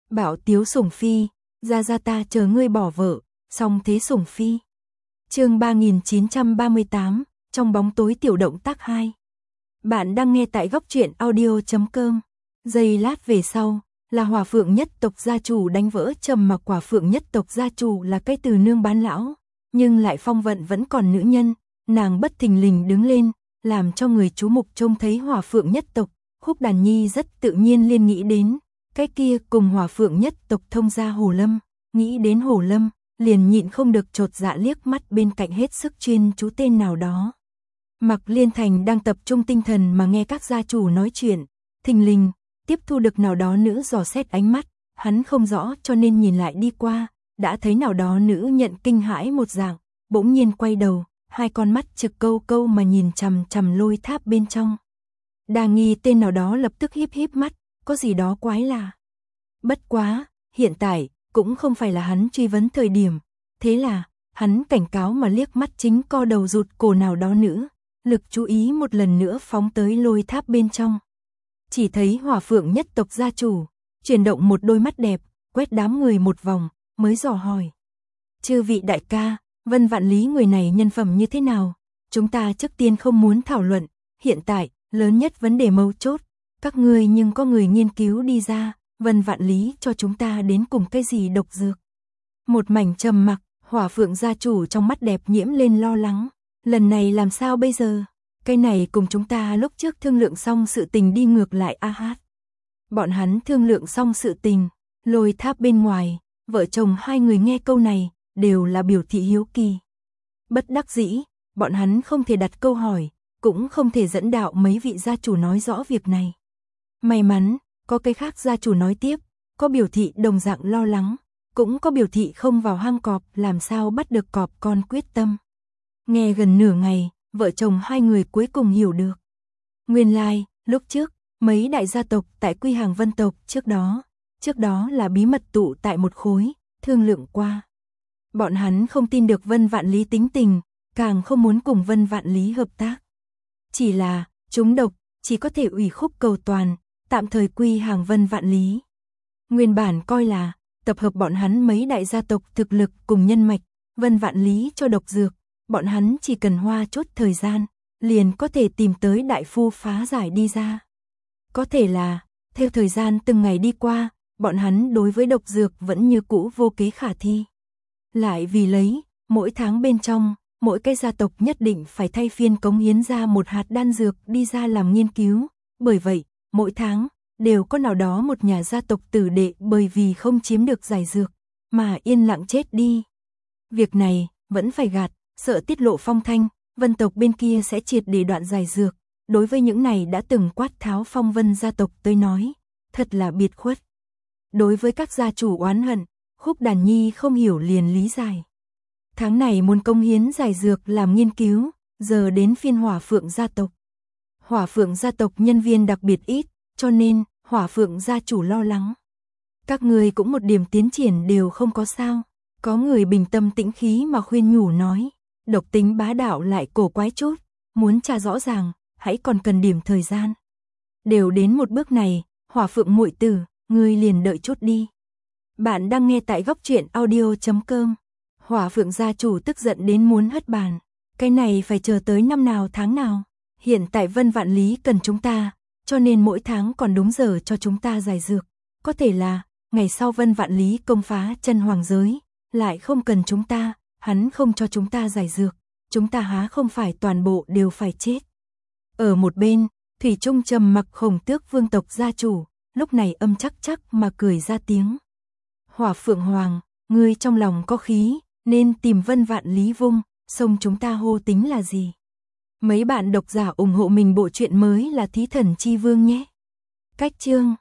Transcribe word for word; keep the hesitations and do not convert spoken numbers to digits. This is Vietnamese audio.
Bảo Tiếu Sủng Phi, ra ra ta chờ ngươi bỏ vợ, song thế Sủng Phi. Chương ba nghìn chín trăm ba mươi tám, trong bóng tối tiểu động tác hai. Bạn đang nghe tại góc truyện audio chấm com. Giây lát về sau, là Hỏa Phượng nhất tộc gia chủ đánh vỡ trầm mặc. Hỏa Phượng nhất tộc gia chủ là cái từ nương bán lão, nhưng lại phong vận vẫn còn nữ nhân, nàng bất thình lình đứng lên, làm cho người chú mục trông thấy Hỏa Phượng nhất tộc. Khúc Đàn Nhi rất tự nhiên liên nghĩ đến cái kia cùng Hỏa Phượng nhất tộc thông gia Hồ Lâm, nghĩ đến Hồ Lâm, liền nhịn không được chột dạ liếc mắt bên cạnh hết sức chuyên chú tên nào đó. Mạc Liên Thành đang tập trung tinh thần mà nghe các gia chủ nói chuyện, thình lình tiếp thu được nào đó nữ dò xét ánh mắt, hắn không rõ cho nên nhìn lại đi qua, đã thấy nào đó nữ nhận kinh hãi một dạng, bỗng nhiên quay đầu, hai con mắt trực câu câu mà nhìn chằm chằm lôi tháp bên trong. Đa nghi tên nào đó lập tức híp híp mắt, có gì đó quái lạ. Bất quá, hiện tại cũng không phải là hắn truy vấn thời điểm, thế là hắn cảnh cáo mà liếc mắt chính co đầu rụt cổ nào đó nữ, lực chú ý một lần nữa phóng tới lôi tháp bên trong. Chỉ thấy Hỏa Phượng nhất tộc gia chủ chuyển động một đôi mắt đẹp, quét đám người một vòng, mới dò hỏi: "Chư vị đại ca, Vân Vạn Lý người này nhân phẩm như thế nào? Chúng ta trước tiên không muốn thảo luận, hiện tại lớn nhất vấn đề mấu chốt, các ngươi nhưng có người nghiên cứu đi ra, Vân Vạn Lý cho chúng ta đến cùng cái gì độc dược?" Một mảnh trầm mặc, Hỏa Phượng gia chủ trong mắt đẹp nhiễm lên lo lắng, lần này làm sao bây giờ? Cái này cùng chúng ta lúc trước thương lượng xong sự tình đi ngược lại a hát. Bọn hắn thương lượng xong sự tình, lôi tháp bên ngoài, vợ chồng hai người nghe câu này, đều là biểu thị hiếu kỳ. Bất đắc dĩ, bọn hắn không thể đặt câu hỏi, cũng không thể dẫn đạo mấy vị gia chủ nói rõ việc này. May mắn, có cái khác gia chủ nói tiếp, có biểu thị đồng dạng lo lắng, cũng có biểu thị không vào hang cọp làm sao bắt được cọp con quyết tâm. Nghe gần nửa ngày, vợ chồng hai người cuối cùng hiểu được. Nguyên lai, like, lúc trước, mấy đại gia tộc tại Quy Hàng Vân tộc trước đó, trước đó là bí mật tụ tại một khối, thương lượng qua. Bọn hắn không tin được Vân Vạn Lý tính tình, càng không muốn cùng Vân Vạn Lý hợp tác. Chỉ là, chúng độc, chỉ có thể ủy khúc cầu toàn, tạm thời Quy Hàng Vân Vạn Lý. Nguyên bản coi là, tập hợp bọn hắn mấy đại gia tộc thực lực cùng nhân mạch, Vân Vạn Lý cho độc dược, bọn hắn chỉ cần hoa chút thời gian, liền có thể tìm tới đại phu phá giải đi ra. Có thể là, theo thời gian từng ngày đi qua, bọn hắn đối với độc dược vẫn như cũ vô kế khả thi. Lại vì lấy, mỗi tháng bên trong, mỗi cái gia tộc nhất định phải thay phiên cống hiến ra một hạt đan dược đi ra làm nghiên cứu, bởi vậy, mỗi tháng, đều có nào đó một nhà gia tộc tử đệ bởi vì không chiếm được giải dược, mà yên lặng chết đi. Việc này, vẫn phải gạt, sợ tiết lộ phong thanh, Vân tộc bên kia sẽ triệt để đoạn giải dược. Đối với những này đã từng quát tháo phong Vân gia tộc tới nói, thật là biệt khuất. Đối với các gia chủ oán hận, Khúc Đàn Nhi không hiểu liền lý giải. Tháng này muốn công hiến giải dược làm nghiên cứu, giờ đến phiên Hỏa Phượng gia tộc. Hỏa Phượng gia tộc nhân viên đặc biệt ít, cho nên Hỏa Phượng gia chủ lo lắng. Các người cũng một điểm tiến triển đều không có sao. Có người bình tâm tĩnh khí mà khuyên nhủ nói, độc tính bá đạo lại cổ quái chút, muốn tra rõ ràng, hãy còn cần điểm thời gian. Đều đến một bước này, Hỏa Phượng muội tử, ngươi liền đợi chút đi. Bạn đang nghe tại góc truyện audio chấm com. Hỏa Phượng gia chủ tức giận đến muốn hất bàn. Cái này phải chờ tới năm nào tháng nào. Hiện tại Vân Vạn Lý cần chúng ta, cho nên mỗi tháng còn đúng giờ cho chúng ta giải dược. Có thể là, ngày sau Vân Vạn Lý công phá chân hoàng giới, lại không cần chúng ta, hắn không cho chúng ta giải dược. Chúng ta há không phải toàn bộ đều phải chết. Ở một bên, Thủy Trung trầm mặc Khổng Tước vương tộc gia chủ, lúc này âm chắc chắc mà cười ra tiếng. Hỏa Phượng Hoàng, ngươi trong lòng có khí, nên tìm Vân Vạn Lý vung, xong chúng ta hô tính là gì? Mấy bạn độc giả ủng hộ mình bộ truyện mới là Thí Thần Chi Vương nhé. Cách chương